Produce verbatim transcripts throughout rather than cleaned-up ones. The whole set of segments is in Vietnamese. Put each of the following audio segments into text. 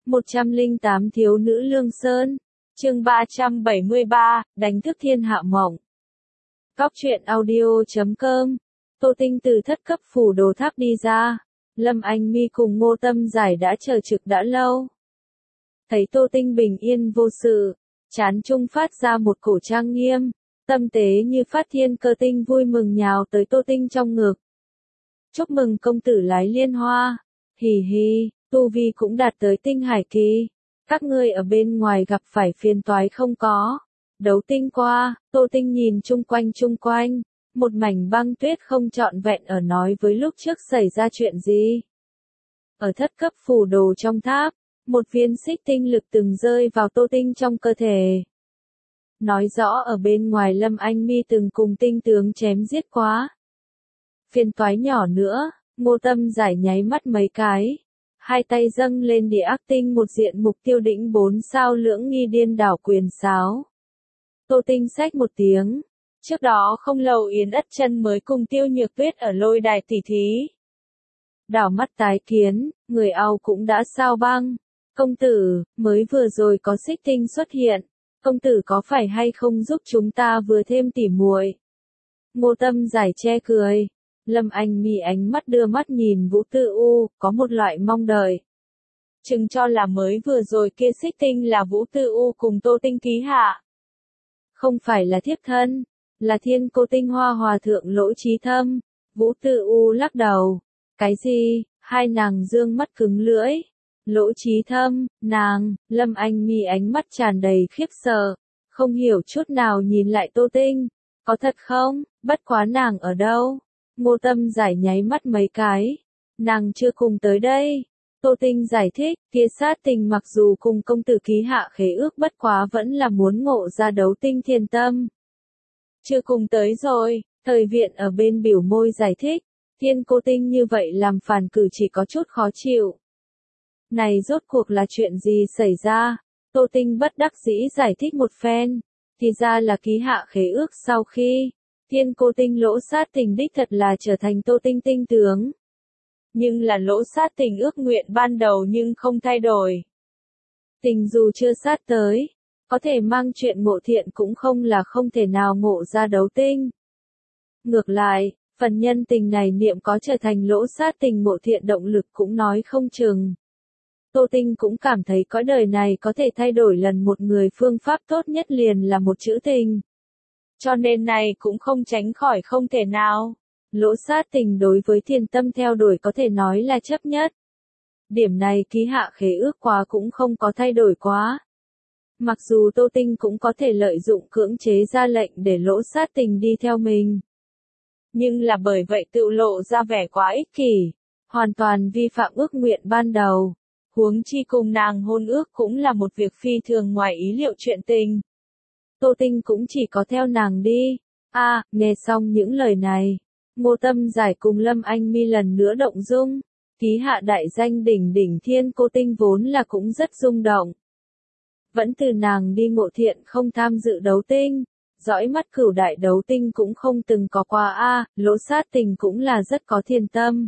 một trăm lẻ tám Thiếu nữ Lương Sơn. Chương ba trăm bảy mươi ba, đánh thức thiên hạ mộng. Góc truyện audio chấm com. Tô Tinh từ thất cấp phủ đồ tháp đi ra. Lâm Anh Mi cùng Ngô Tâm Giải đã chờ trực đã lâu. Thấy Tô Tinh bình yên vô sự, trán trung phát ra một cổ trang nghiêm, tâm tế như phát thiên cơ tinh vui mừng nhào tới Tô Tinh trong ngực. Chúc mừng công tử lái liên hoa. Hì hì, tu vi cũng đạt tới tinh hải kỳ. Các ngươi ở bên ngoài gặp phải phiền toái không có. Đấu tinh qua, Tô Tinh nhìn chung quanh chung quanh. Một mảnh băng tuyết không trọn vẹn ở nói với lúc trước xảy ra chuyện gì. Ở thất cấp phủ đồ trong tháp, một viên xích tinh lực từng rơi vào Tô Tinh trong cơ thể. Nói rõ ở bên ngoài Lâm Anh Mi từng cùng tinh tướng chém giết quá. Phiền toái nhỏ nữa, Ngô Tâm Giải nháy mắt mấy cái. Hai tay dâng lên địa ác tinh một diện mục tiêu đỉnh bốn sao lưỡng nghi điên đảo quyền sáo. Tô Tinh xách một tiếng. Trước đó không lâu Yến Ất Chân mới cùng Tiêu Nhược Tuyết ở lôi đài tỉ thí. Đảo mắt tái kiến, người ao cũng đã sao băng. Công tử, mới vừa rồi có xích tinh xuất hiện. Công tử có phải hay không giúp chúng ta vừa thêm tỉ muội? Ngô Tâm Giải che cười. Lâm Anh Mi ánh mắt đưa mắt nhìn Vũ Tư U, có một loại mong đợi. Chừng cho là mới vừa rồi kia xích tinh là Vũ Tư U cùng Tô Tinh ký hạ. Không phải là thiếp thân, là thiên cô tinh hoa hòa thượng Lỗ Chí Thâm. Vũ Tư U lắc đầu. Cái gì? Hai nàng dương mắt cứng lưỡi. Lỗ Chí Thâm, nàng, Lâm Anh Mi ánh mắt tràn đầy khiếp sợ, không hiểu chút nào nhìn lại Tô Tinh. Có thật không? Bất quá nàng ở đâu? Ngô Tâm Giải nháy mắt mấy cái. Nàng chưa cùng tới đây. Tô Tinh giải thích, kia sát tình mặc dù cùng công tử ký hạ khế ước bất quá vẫn là muốn ngộ ra đấu tinh thiên tâm. Chưa cùng tới rồi, thời viện ở bên biểu môi giải thích, thiên cô tinh như vậy làm phản cử chỉ có chút khó chịu. Này rốt cuộc là chuyện gì xảy ra? Tô Tinh bất đắc dĩ giải thích một phen, thì ra là ký hạ khế ước sau khi thiên cô tinh Lỗ sát tình đích thật là trở thành Tô Tinh tinh tướng. Nhưng là Lỗ sát tình ước nguyện ban đầu nhưng không thay đổi. Tình dù chưa sát tới, có thể mang chuyện ngộ thiện cũng không là không thể nào ngộ ra đấu tinh. Ngược lại, phần nhân tình này niệm có trở thành Lỗ sát tình ngộ thiện động lực cũng nói không chừng. Tô Tinh cũng cảm thấy cõi đời này có thể thay đổi lần một người phương pháp tốt nhất liền là một chữ tình. Cho nên này cũng không tránh khỏi không thể nào. Lỗ sát tình đối với thiên tâm theo đuổi có thể nói là chấp nhất. Điểm này ký hạ khế ước quá cũng không có thay đổi quá. Mặc dù Tô Tinh cũng có thể lợi dụng cưỡng chế ra lệnh để lỗ sát tình đi theo mình. Nhưng là bởi vậy tự lộ ra vẻ quá ích kỷ, hoàn toàn vi phạm ước nguyện ban đầu. Huống chi cùng nàng hôn ước cũng là một việc phi thường ngoài ý liệu chuyện tình. Tô Tinh cũng chỉ có theo nàng đi. A, à, nghe xong những lời này, Ngô Tâm Giải cùng Lâm Anh Mi lần nữa động dung. Ký hạ đại danh đỉnh đỉnh thiên cô tinh vốn là cũng rất rung động. Vẫn từ nàng đi ngộ thiện không tham dự đấu tinh, dõi mắt cửu đại đấu tinh cũng không từng có qua a, à, Lỗ sát tình cũng là rất có thiên tâm.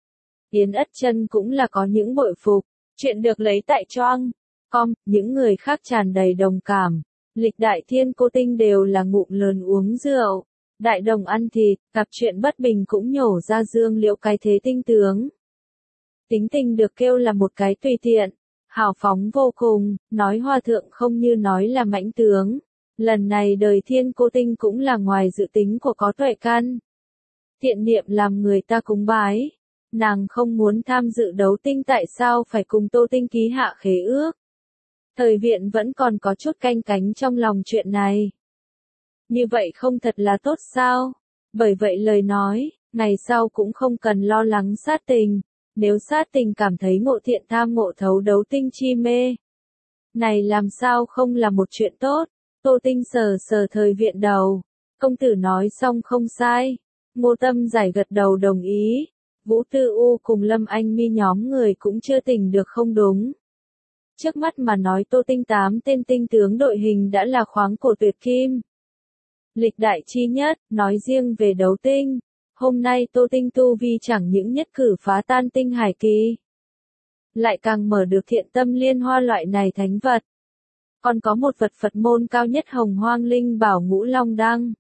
Yến Ất Chân cũng là có những bội phục, chuyện được lấy tại choang com, những người khác tràn đầy đồng cảm. Lịch đại thiên cô tinh đều là ngụm lớn uống rượu, đại đồng ăn thịt, gặp chuyện bất bình cũng nhổ ra dương liệu cái thế tinh tướng. Tính tình được kêu là một cái tùy tiện, hào phóng vô cùng, nói hòa thượng không như nói là mãnh tướng. Lần này đời thiên cô tinh cũng là ngoài dự tính của có tuệ căn. Thiện niệm làm người ta cúng bái. Nàng không muốn tham dự đấu tinh tại sao phải cùng Tô Tinh ký hạ khế ước. Thời viện vẫn còn có chút canh cánh trong lòng chuyện này. Như vậy không thật là tốt sao? Bởi vậy lời nói, ngày sau cũng không cần lo lắng sát tình. Nếu sát tình cảm thấy ngộ thiện tham ngộ thấu đấu tinh chi mê. Này làm sao không là một chuyện tốt? Tô Tinh sờ sờ thời viện đầu. Công tử nói xong không sai. Ngô Tâm Giải gật đầu đồng ý. Vũ Tư U cùng Lâm Anh Mi nhóm người cũng chưa tỉnh được không đúng. Trước mắt mà nói Tô Tinh tám tên tinh tướng đội hình đã là khoáng cổ tuyệt kim. Lịch đại chi nhất, nói riêng về đấu tinh. Hôm nay Tô Tinh tu vi chẳng những nhất cử phá tan tinh hải kỳ. lại càng mở được thiện tâm liên hoa loại này thánh vật. Còn có một vật Phật môn cao nhất Hồng Hoang Linh Bảo Ngũ Long Đăng.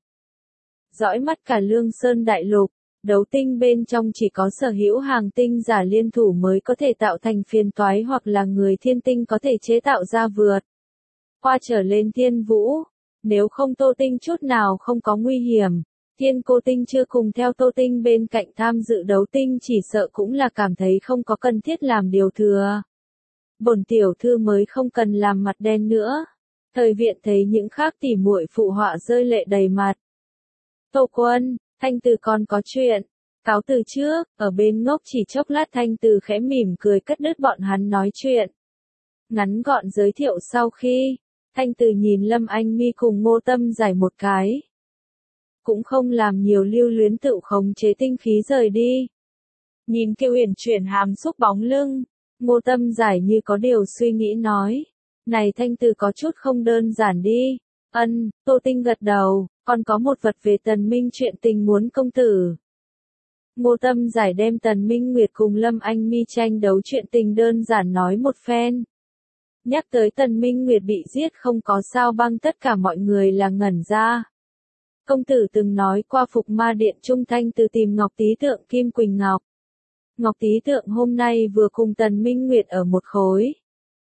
Dõi mắt cả Lương Sơn đại lục, đấu tinh bên trong chỉ có sở hữu hàng tinh giả liên thủ mới có thể tạo thành phiền toái hoặc là người thiên tinh có thể chế tạo ra vượt qua trở lên thiên vũ. Nếu không Tô Tinh chút nào không có nguy hiểm, Thiên Cô Tinh chưa cùng theo Tô Tinh bên cạnh tham dự đấu tinh chỉ sợ cũng là cảm thấy không có cần thiết làm điều thừa. Bổn tiểu thư mới không cần làm mặt đen nữa. Thời Viện thấy những khác tỉ muội phụ họa rơi lệ đầy mặt. Tô Quân, Thanh Từ còn có chuyện. Cáo từ trước, ở bên ngốc chỉ chốc lát Thanh Từ khẽ mỉm cười cắt đứt bọn hắn nói chuyện. Ngắn gọn giới thiệu sau khi, Thanh Từ nhìn Lâm Anh Mi cùng Ngô Tâm Giải một cái. Cũng không làm nhiều lưu luyến tự khống chế tinh khí rời đi. Nhìn Kiều Uyển chuyển hàm xúc bóng lưng, Ngô Tâm Giải như có điều suy nghĩ nói. Này Thanh Từ có chút không đơn giản đi. Ân, Tô Tinh gật đầu, còn có một vật về Tần Minh chuyện tình muốn công tử. Ngô Tâm Giải đem Tần Minh Nguyệt cùng Lâm Anh Mi tranh đấu chuyện tình đơn giản nói một phen. Nhắc tới Tần Minh Nguyệt bị giết không có sao băng tất cả mọi người là ngẩn ra. Công tử từng nói qua Phục Ma Điện Trung Thanh Từ tìm Ngọc Tý Tượng Kim Quỳnh Ngọc. Ngọc Tý Tượng hôm nay vừa cùng Tần Minh Nguyệt ở một khối.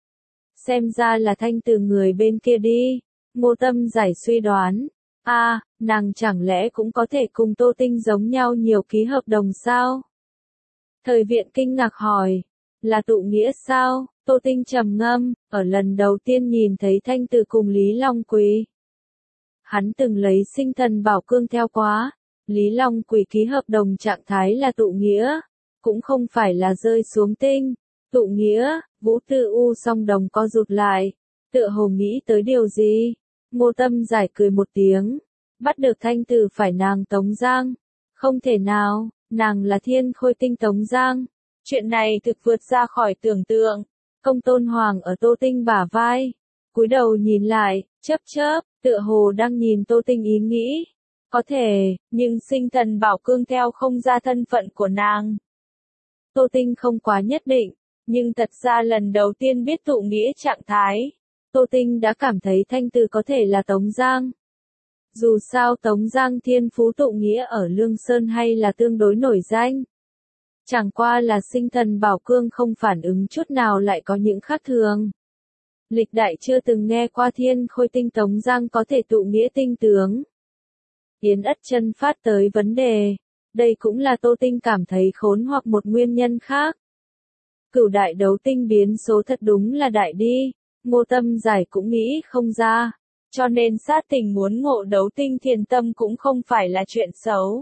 Xem ra là Thanh Từ người bên kia đi. Ngô Tâm Giải suy đoán. A, à, nàng chẳng lẽ cũng có thể cùng Tô Tinh giống nhau nhiều ký hợp đồng sao? Thời Viện kinh ngạc hỏi. Là tụ nghĩa sao? Tô Tinh trầm ngâm, ở lần đầu tiên nhìn thấy Thanh Từ cùng Lý Long Quỳ. Hắn từng lấy sinh thần bảo cương theo quá. Lý Long Quỳ ký hợp đồng trạng thái là tụ nghĩa. Cũng không phải là rơi xuống tinh. Tụ nghĩa, Vũ Tư U song đồng co rụt lại. Tựa hồ nghĩ tới điều gì? Ngô Tâm Giải cười một tiếng. Bắt được Thanh Từ phải nàng Tống Giang. Không thể nào, nàng là Thiên Khôi Tinh Tống Giang. Chuyện này thực vượt ra khỏi tưởng tượng. Công Tôn Hoàng ở Tô Tinh bả vai. Cúi đầu nhìn lại, chớp chớp, tựa hồ đang nhìn Tô Tinh ý nghĩ. Có thể, nhưng sinh thần bảo cương theo không ra thân phận của nàng. Tô Tinh không quá nhất định, nhưng thật ra lần đầu tiên biết tụ nghĩa trạng thái. Tô Tinh đã cảm thấy Thanh Từ có thể là Tống Giang. Dù sao Tống Giang thiên phú tụ nghĩa ở Lương Sơn hay là tương đối nổi danh. Chẳng qua là sinh thần bảo cương không phản ứng chút nào lại có những khác thường. Lịch đại chưa từng nghe qua Thiên Khôi Tinh Tống Giang có thể tụ nghĩa tinh tướng. Yến Ất Chân phát tới vấn đề. Đây cũng là Tô Tinh cảm thấy khốn hoặc một nguyên nhân khác. Cửu đại đấu tinh biến số thật đúng là đại đi. Ngô Tâm Giải cũng nghĩ không ra. Cho nên sát tình muốn ngộ đấu tinh thiền tâm cũng không phải là chuyện xấu.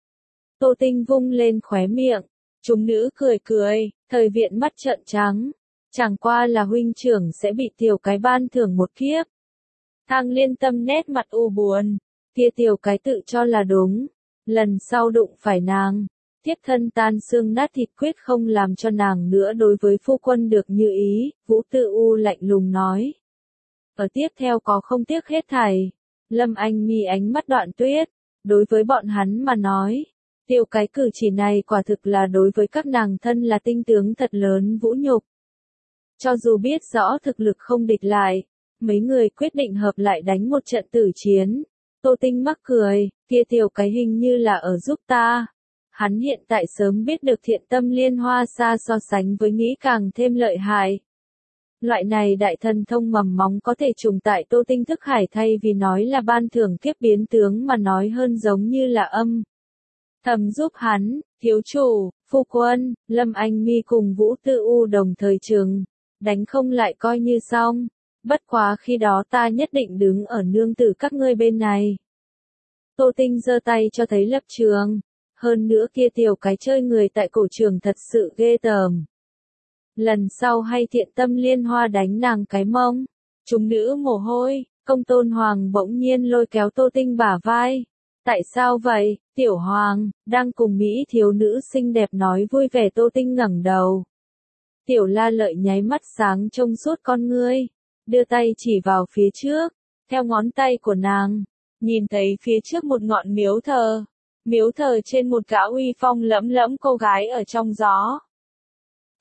Tô Tinh vung lên khóe miệng. Chúng nữ cười cười, Thời Viện mắt trợn trắng. Chẳng qua là huynh trưởng sẽ bị tiểu cái ban thưởng một kiếp. Thang Liên Tâm nét mặt u buồn. Kia tiểu cái tự cho là đúng. Lần sau đụng phải nàng. Thiếp thân tan xương nát thịt quyết không làm cho nàng nữa đối với phu quân được như ý. Vũ Tư U lạnh lùng nói. Ở tiếp theo có không tiếc hết thảy. Lâm Anh Mi ánh mắt đoạn tuyết. Đối với bọn hắn mà nói. Tiểu cái cử chỉ này quả thực là đối với các nàng thân là tinh tướng thật lớn vũ nhục. Cho dù biết rõ thực lực không địch lại, mấy người quyết định hợp lại đánh một trận tử chiến. Tô Tinh mắc cười, kia tiểu cái hình như là ở giúp ta. Hắn hiện tại sớm biết được thiện tâm liên hoa xa so sánh với nghĩ càng thêm lợi hại. Loại này đại thần thông mầm móng có thể trùng tại Tô Tinh thức hải thay vì nói là ban thưởng kiếp biến tướng mà nói hơn giống như là âm. Thầm giúp hắn, thiếu chủ, phu quân, Lâm Anh Mi cùng Vũ Tư U đồng thời trường. Đánh không lại coi như xong. Bất quá khi đó ta nhất định đứng ở nương tử các ngươi bên này. Tô Tinh giơ tay cho thấy lập trường. Hơn nữa kia tiểu cái chơi người tại cổ trường thật sự ghê tởm. Lần sau hay thiện tâm liên hoa đánh nàng cái mông. Chúng nữ mồ hôi, Công Tôn Hoàng bỗng nhiên lôi kéo Tô Tinh bả vai. Tại sao vậy, tiểu hoàng, đang cùng Mỹ thiếu nữ xinh đẹp nói vui vẻ. Tô Tinh ngẩng đầu. Tiểu La Lợi nháy mắt sáng trong suốt con ngươi, đưa tay chỉ vào phía trước, theo ngón tay của nàng, nhìn thấy phía trước một ngọn miếu thờ, miếu thờ trên một gã uy phong lẫm lẫm cô gái ở trong gió.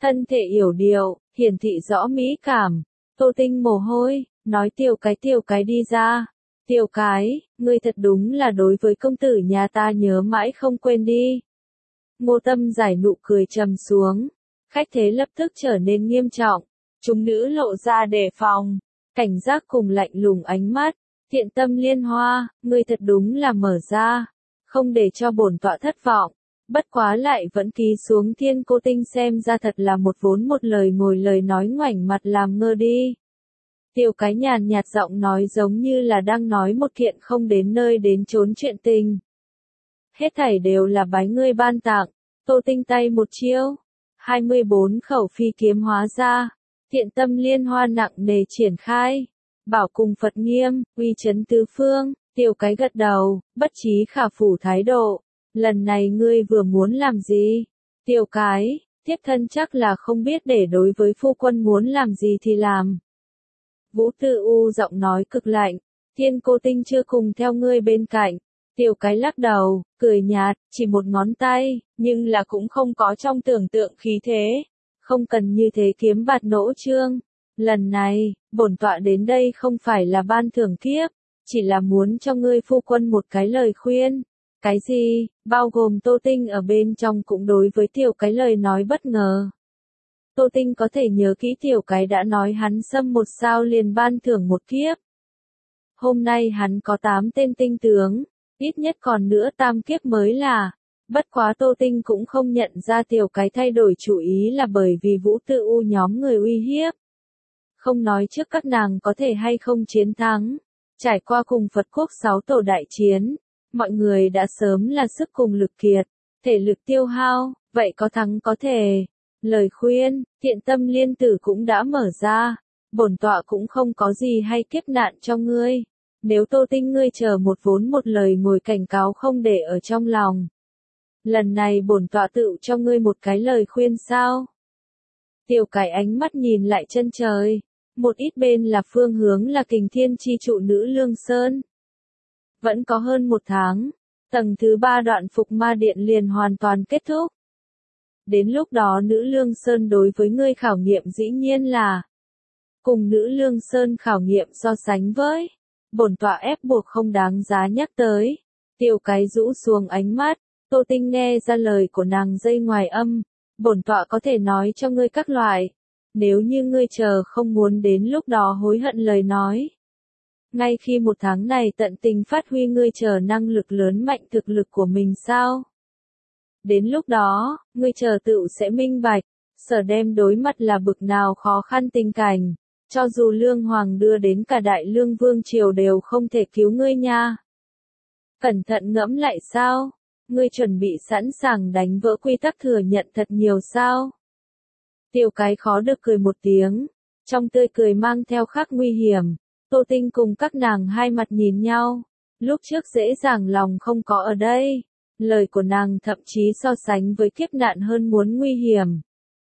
thân thể yểu điệu, hiển thị rõ mỹ cảm. Tô Tinh mồ hôi, nói tiểu cái tiểu cái đi ra. Tiểu cái, ngươi thật đúng là đối với công tử nhà ta nhớ mãi không quên đi. Ngô Tâm giải nụ cười trầm xuống, khách thế lập tức trở nên nghiêm trọng, chúng nữ lộ ra đề phòng, cảnh giác cùng lạnh lùng ánh mắt. Thiện Tâm Liên Hoa, ngươi thật đúng là mở ra, không để cho bổn tọa thất vọng. Bất quá lại vẫn ký xuống Thiên Cô Tinh, xem ra thật là một vốn một lời ngồi lời nói ngoảnh mặt làm ngơ đi. Tiểu cái nhàn nhạt giọng nói giống như là đang nói một kiện không đến nơi đến chốn chuyện tình. Hết thảy đều là bái ngươi ban tặng. Tô Tinh tay một chiêu, hai mươi bốn khẩu phi kiếm hóa ra, Thiện Tâm Liên Hoa nặng nề triển khai, bảo cùng Phật nghiêm, uy chấn tứ phương. Tiểu cái gật đầu, bất trí khả phủ thái độ. Lần này ngươi vừa muốn làm gì? Tiểu cái, thiếp thân chắc là không biết để đối với phu quân muốn làm gì thì làm. Vũ Tư U giọng nói cực lạnh, Thiên Cô Tinh chưa cùng theo ngươi bên cạnh. Tiểu cái lắc đầu, cười nhạt, chỉ một ngón tay, nhưng là cũng không có trong tưởng tượng khí thế. Không cần như thế kiếm bạt nỗ trương. Lần này, bổn tọa đến đây không phải là ban thưởng kiếp, chỉ là muốn cho ngươi phu quân một cái lời khuyên. Cái gì, bao gồm Tô Tinh ở bên trong cũng đối với tiểu cái lời nói bất ngờ. Tô Tinh có thể nhớ kỹ tiểu cái đã nói hắn xâm một sao liền ban thưởng một kiếp. Hôm nay hắn có tám tên tinh tướng, ít nhất còn nữa tam kiếp mới là. Bất quá Tô Tinh cũng không nhận ra tiểu cái thay đổi chủ ý là bởi vì Vũ Tư U nhóm người uy hiếp. Không nói trước các nàng có thể hay không chiến thắng. Trải qua cùng Phật quốc sáu tổ đại chiến, mọi người đã sớm là sức cùng lực kiệt, thể lực tiêu hao, vậy có thắng có thể. Lời khuyên, Thiện Tâm Liên Tử cũng đã mở ra, bổn tọa cũng không có gì hay kiếp nạn cho ngươi. Nếu Tô Tinh ngươi chờ một vốn một lời ngồi cảnh cáo không để ở trong lòng. Lần này bổn tọa tự cho ngươi một cái lời khuyên sao? Tiểu cái ánh mắt nhìn lại chân trời, một ít bên là phương hướng là Kình Thiên chi trụ Nữ Lương Sơn. Vẫn có hơn một tháng, tầng thứ ba đoạn Phục Ma Điện liền hoàn toàn kết thúc. Đến lúc đó Nữ Lương Sơn đối với ngươi khảo nghiệm dĩ nhiên là cùng Nữ Lương Sơn khảo nghiệm so sánh với, bổn tọa ép buộc không đáng giá nhắc tới. Tiểu cái rũ xuống ánh mắt, Tô Tinh nghe ra lời của nàng dây ngoài âm, bổn tọa có thể nói cho ngươi các loại, nếu như ngươi chờ không muốn đến lúc đó hối hận lời nói. Ngay khi một tháng này tận tình phát huy ngươi chờ năng lực lớn mạnh thực lực của mình sao? Đến lúc đó, ngươi chờ tự sẽ minh bạch, sở đem đối mặt là bực nào khó khăn tình cảnh, cho dù Lương Hoàng đưa đến cả Đại Lương Vương Triều đều không thể cứu ngươi nha. Cẩn thận ngẫm lại sao? Ngươi chuẩn bị sẵn sàng đánh vỡ quy tắc thừa nhận thật nhiều sao? Tiểu cái khó được cười một tiếng, trong tươi cười mang theo khắc nguy hiểm. Tô Tinh cùng các nàng hai mặt nhìn nhau, lúc trước dễ dàng lòng không có ở đây, lời của nàng thậm chí so sánh với kiếp nạn hơn muốn nguy hiểm.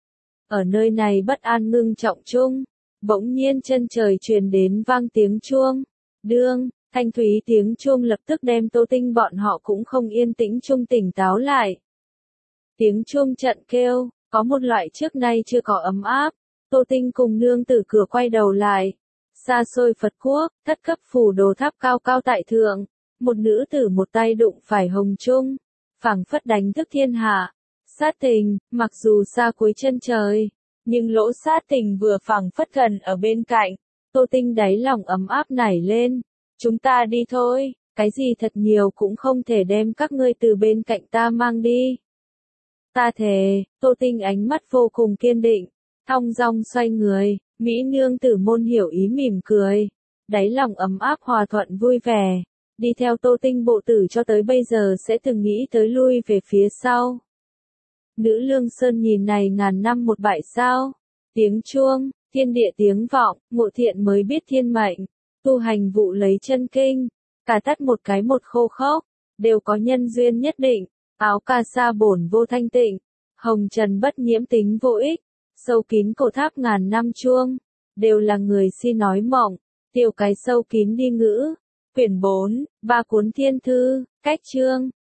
Ở nơi này bất an ngưng trọng chung, bỗng nhiên chân trời truyền đến vang tiếng chuông, đương, thanh thúy tiếng chuông lập tức đem Tô Tinh bọn họ cũng không yên tĩnh chung tỉnh táo lại. Tiếng chuông trận kêu, có một loại trước nay chưa có ấm áp, Tô Tinh cùng nương tử cửa quay đầu lại. Xa xôi Phật quốc, thất cấp phủ đồ tháp cao cao tại thượng, một nữ tử một tay đụng phải hồng trung, phảng phất đánh thức thiên hạ. Sát tình, mặc dù xa cuối chân trời, nhưng lỗ sát tình vừa phảng phất gần ở bên cạnh. Tô Tinh đáy lòng ấm áp nảy lên, chúng ta đi thôi, cái gì thật nhiều cũng không thể đem các ngươi từ bên cạnh ta mang đi. Ta thề, Tô Tinh ánh mắt vô cùng kiên định, thong dong xoay người. Mỹ nương tử môn hiểu ý mỉm cười, đáy lòng ấm áp hòa thuận vui vẻ, đi theo Tô Tinh bộ tử cho tới bây giờ sẽ từng nghĩ tới lui về phía sau. Nữ Lương Sơn nhìn này ngàn năm một bại sao, tiếng chuông, thiên địa tiếng vọng, ngộ thiện mới biết thiên mệnh, tu hành vụ lấy chân kinh, cả tắt một cái một khô khốc, đều có nhân duyên nhất định, áo cà sa bổn vô thanh tịnh, hồng trần bất nhiễm tính vô ích. Sâu kín cổ tháp ngàn năm chuông, đều là người si nói mộng, tiểu cái sâu kín đi ngữ, quyển bốn, ba cuốn thiên thư, cách chương,